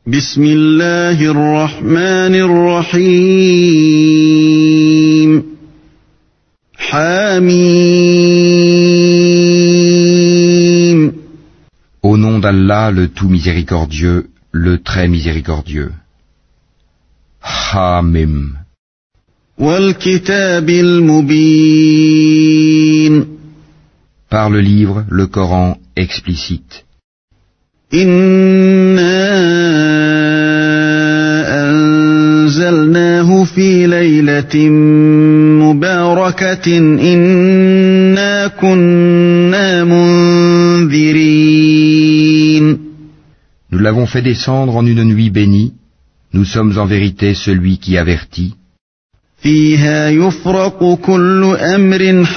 بسم الله الرحمن الرحيم حميم Au nom d'Allah, le tout miséricordieux, le très miséricordieux. Hamim. والكتاب المبين Par le livre, le Coran explicite. إنا أنزلناه في ليلة مباركة إنا كنا منذرين. Nous l'avons fait descendre en une nuit bénie. Nous sommes en vérité celui qui avertit. فيها يفرق كل أمر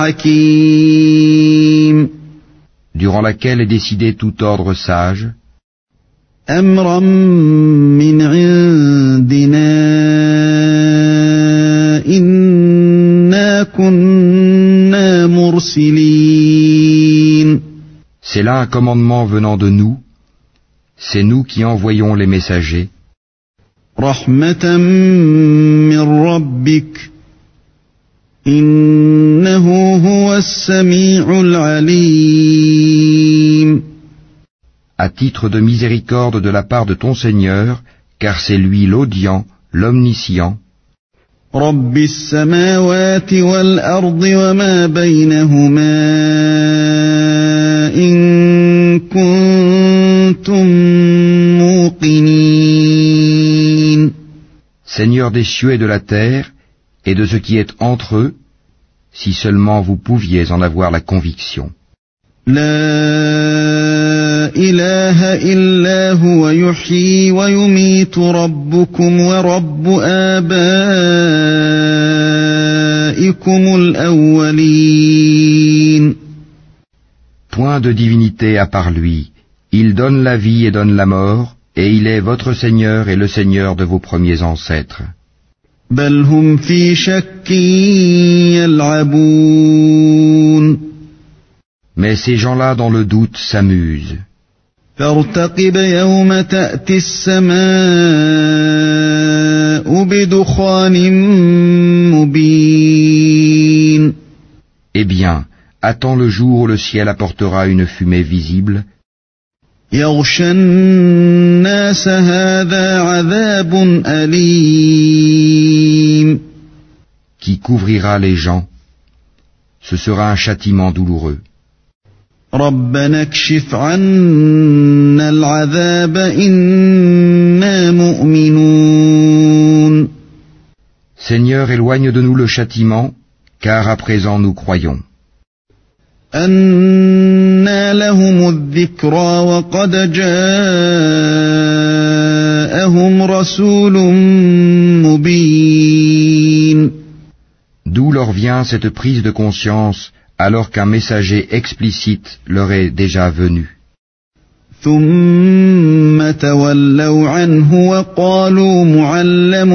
حكيم. Durant laquelle est décidé tout ordre sage. أمرا من عندنا إنا كنا مرسلين. C'est là un commandement venant de nous. C'est nous qui envoyons les messagers. رحمة من ربك إنه هو السميع العليم. À titre de miséricorde de la part de ton Seigneur, car c'est lui l'audient, l'omniscient. رب السماوات والأرض وما بينهما إن كنتم موقنين. Seigneur des cieux et de la terre, et de ce qui est entre eux, si seulement vous pouviez en avoir la conviction. لا إله إلا هو يحيي ويميت ربكم ورب آبائكم الأولين. Point de divinité à part lui. Il donne la vie et donne la mort, et il est votre Seigneur et le Seigneur de vos premiers ancêtres. بل هم في شك يلعبون. Mais ces gens-là dans le doute s'amusent. فارتقب يوم تأتي السماء بدخان مبين. Eh bien, attends le jour où le ciel apportera une fumée visible. يغشى الناس هذا عذاب أليم. Qui couvrira les gens. Ce sera un châtiment douloureux. ربنا اكشف عنا العذاب إنا مؤمنون. Seigneur, éloigne de nous le châtiment, car à présent nous croyons. أنى لهم الذكرى وقد جاءهم رسول مبين. D'où leur vient cette prise de conscience alors qu'un messager explicite leur est déjà venu. ثم تولوا عنه وقالوا معلم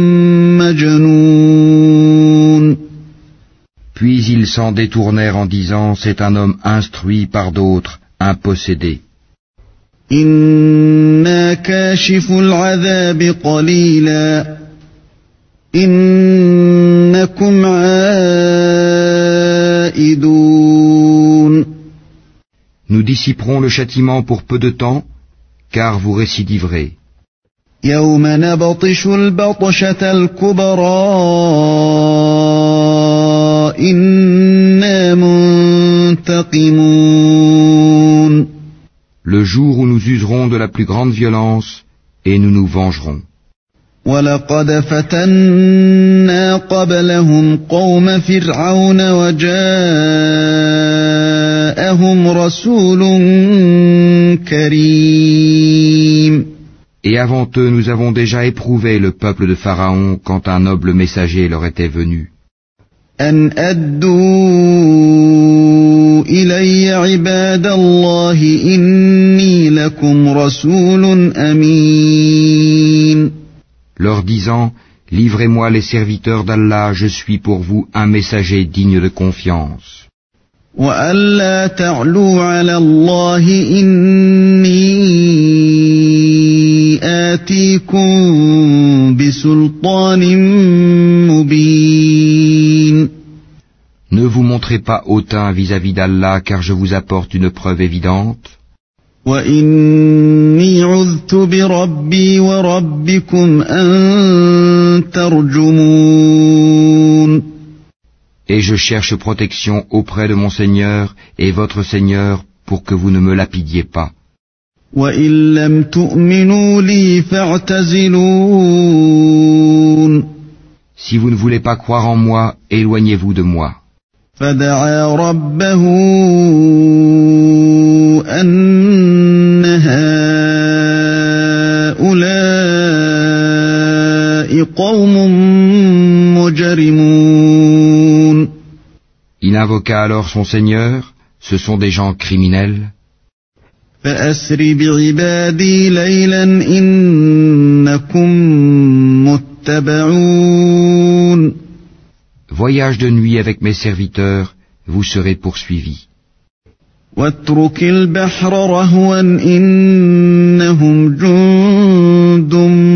مجنون. Puis ils s'en détournèrent en disant, c'est un homme instruit par d'autres, un possédé. إنا كاشف العذاب قليلا إنكم عائدون. Nous dissiperons le châtiment pour peu de temps, car vous récidiverez. يوم نبطش البطشة الكبرى إنا منتقمون. Le jour où nous userons de la plus grande violence, et nous nous vengerons. ولقد فتنا قبلهم قوم فرعون وجاءهم رسول كريم. Et avant eux, nous avons déjà éprouvé le peuple de Pharaon quand un noble messager leur était venu. أن أدوا إلي عباد الله إني لكم رسول أمين. Leur disant, livrez-moi les serviteurs d'Allah, je suis pour vous un messager digne de confiance. وألا تعلوا على الله إني آتيكم بسلطان مبين. Ne vous montrez pas hautain vis-à-vis d'Allah, car je vous apporte une preuve évidente. وإني عذت بربي وربكم أن ترجمون. Et je cherche protection auprès de mon Seigneur et votre Seigneur pour que vous ne me lapidiez pas. وإن لم تؤمنوا لي فاعتزلون. Si vous ne voulez pas croire en moi, éloignez-vous de moi. فدعا ربه أن هؤلاء قوم مجرمون. Il invoqua alors son Seigneur, ce sont des gens criminels. فأسر بعبادي ليلا إنكم متبعون. Voyage de nuit avec mes serviteurs, vous serez poursuivis. واترك البحر رهوا إنهم جند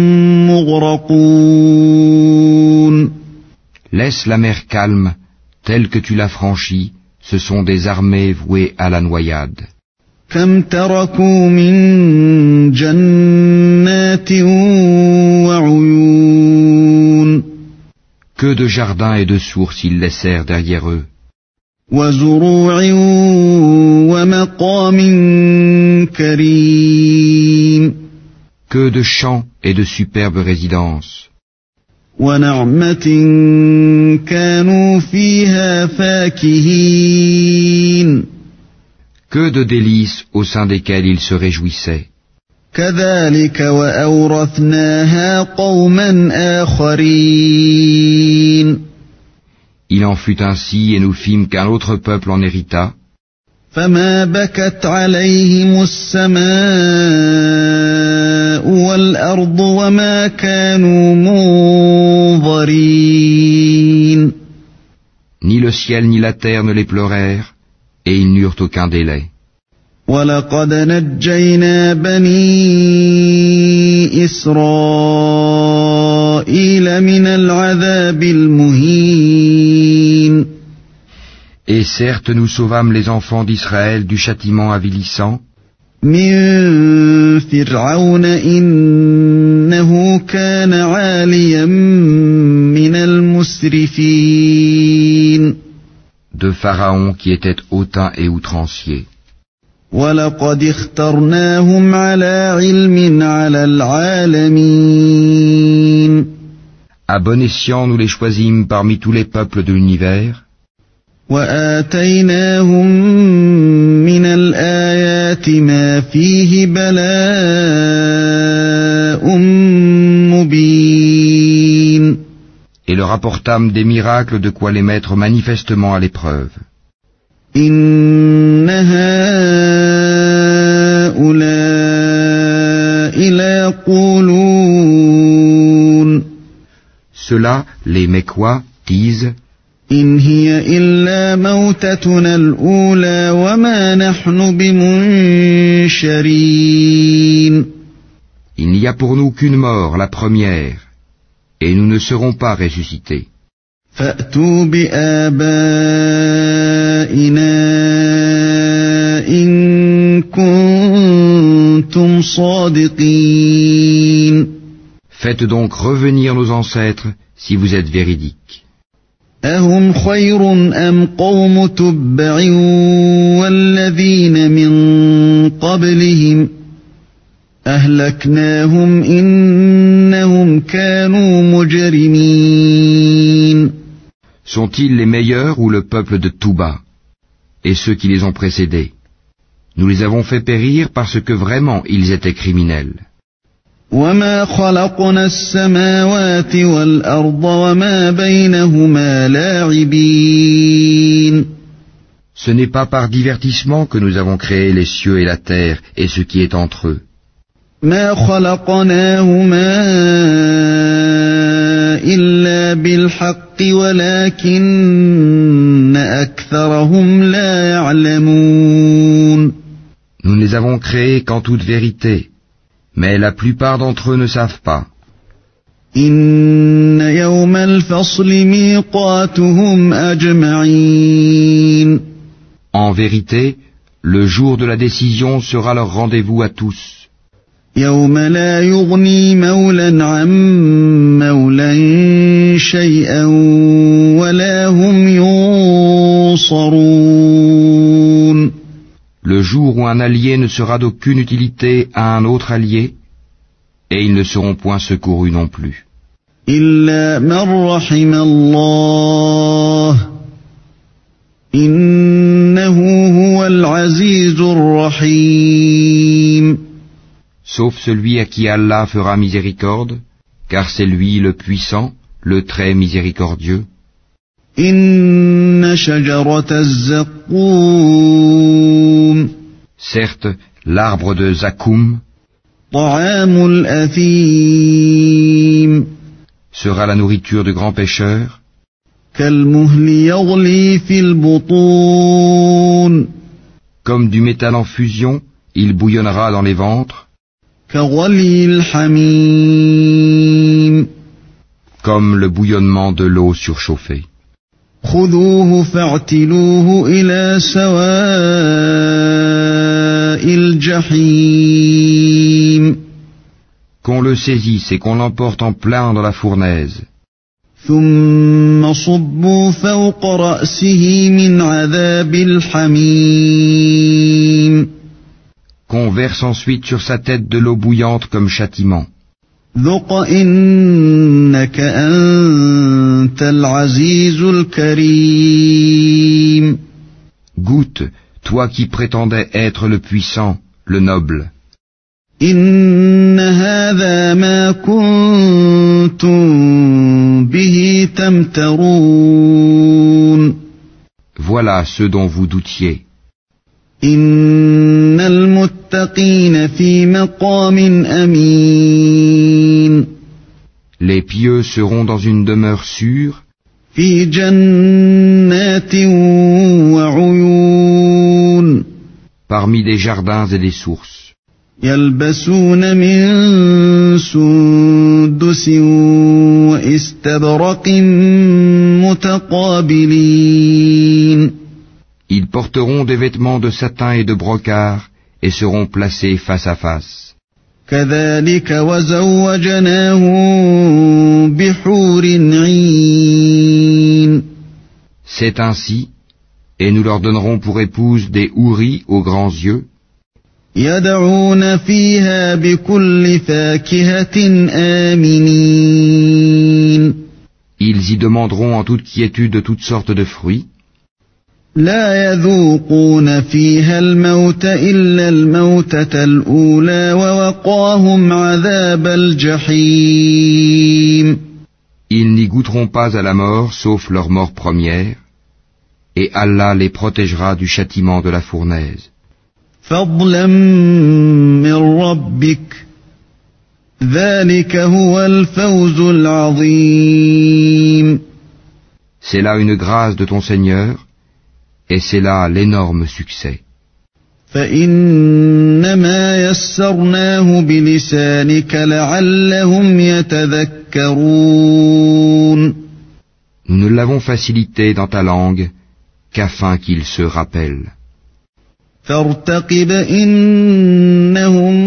مغرقون. Laisse la mer calme, telle que tu l'as franchie, ce sont des armées vouées à la noyade. كم تركوا من جنات وعيون. Que de jardins et de sources ils laissèrent derrière eux. وزروع ومقام كريم. Que de champs et de superbes résidences. ونعمة كانوا فيها فاكهين. Que de délices au sein desquels ils se réjouissaient. كذلك وأورثناها قوما آخرين. Il en fut ainsi et nous fîmes qu'un autre peuple en hérita. فما بكت عليهم السماء والأرض وما كانوا منظرين. Ni le ciel ni la terre ne les pleurèrent, et ils n'eurent aucun délai. ولقد نجينا بني إسرائيل من العذاب المهين. Et certes nous sauvâmes les enfants d'Israël du châtiment avilissant. من فرعون إنه كان عاليا من المسرفين. De Pharaon qui était hautain et outrancier. وَلَقَدِ اخْتَرْنَاهُمْ عَلَى عِلْمٍ عَلَى الْعَالَمِينَ. À bon escient nous les choisîmes parmi tous les peuples de l'univers. وَآتَيْنَاهُمْ مِنَ الْآيَاتِ مَا فِيهِ بَلَاءٌ مُبِينٌ. Et leur apportâmes des miracles de quoi les mettre manifestement à l'épreuve. إِنَّ هَؤُلَاءِ لَيَقُولُونَ. Ceux-là, les Mécois, disent: إِنْ هِيَ إِلَّا مَوْتَتُنَا الْأُولَى وَمَا نَحْنُ بِمُنشَرِينَ. Il n'y a pour nous qu'une mort, la première, et nous ne serons pas ressuscités. فَأْتُوا بِآبَائِنَا إِن كُنتُمْ صَادِقِينَ. Faites donc revenir nos ancêtres si vous êtes véridiques. أَهُمْ خَيْرٌ أَمْ قَوْمُ تُبَّعٍ وَالَّذِينَ مِن قَبْلِهِمْ أَهْلَكْنَاهُمْ إِنَّهُمْ كَانُوا مُجْرِمِينَ. Sont-ils les meilleurs ou le peuple de Touba et ceux qui les ont précédés? Nous les avons fait périr parce que vraiment ils étaient criminels. وَمَا خَلَقْنَا السَّمَاوَاتِ وَالْأَرْضَ وَمَا بَيْنَهُمَا لَاعِبِينَ. Ce n'est pas par divertissement que nous avons créé les cieux et la terre et ce qui est entre eux. مَا خَلَقْنَاهُمَا إِلَّا بِالْحَقِّ وَلَكِنَّ أَكْثَرَهُمْ لَا يَعْلَمُونَ. Nous ne les avons créés qu'en toute vérité, Mais la plupart d'entre eux ne savent pas. إن يوم الفصل ميقاتهم أجمعين. En vérité, le jour de la décision sera leur rendez-vous à tous. يوم لا يغني مولى عن مولى شيئا ولا هم ينصرون. Le jour où un allié ne sera d'aucune utilité à un autre allié, et ils ne seront point secourus non plus. إلا من رحم الله إنه هو العزيز الرحيم. Sauf celui à qui Allah fera miséricorde, car c'est lui le puissant, le très miséricordieux. إن شجرة الزقوم. Certes, l'arbre de Zakoum طعام الأثيم. sera la nourriture de grands pêcheurs, كالمهل يغلي في البطون. comme du métal en fusion, il bouillonnera dans les ventres, كغلي الحميم. comme le bouillonnement de l'eau surchauffée. خذوه فاعتلوه إلى سواء الجحيم. Qu'on le saisisse et qu'on l'emporte en plein dans la fournaise. ثم صبوا فوق رأسه من عذاب الحميم. Qu'on verse ensuite sur sa tête de l'eau bouillante comme châtiment. ذق إنك أنت العزيز الكريم. Goûte, toi qui prétendais être le puissant, le noble. إن هذا ما كنتم به تمترون. Voilà ce dont vous doutiez. إن المتقين في مقام أمين. Les pieux seront dans une demeure sûre, في جنات وعيون. parmi des jardins et des sources. يلبسون من سندس واستبرق متقابلين. Ils porteront des vêtements de satin et de brocart et seront placés face à face. كذلك وزوجناهم بحور عين. C'est ainsi, et nous leur donnerons pour épouse des houris aux grands yeux, يدعون فيها بكل فاكهة آمنين. ils y demanderont en toute quiétude toutes sortes de fruits. لا يذوقون فيها الموت إلا الموتة الأولى ووقاهم عذاب الجحيم. Ils n'y goûteront pas à la mort sauf leur mort première, et Allah les protégera du châtiment de la fournaise. فضلا من ربك ذلك هو الفوز العظيم. C'est là une grâce de ton Seigneur, et c'est là l'énorme succès. فإنما يسرناه بلسانك لعلهم يتذكرون. Nous ne l'avons facilité dans ta langue qu'afin qu'ils se rappellent. فارتقب إنهم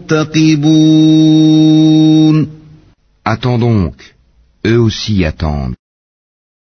مرتقبون. Attends donc, eux aussi attendent.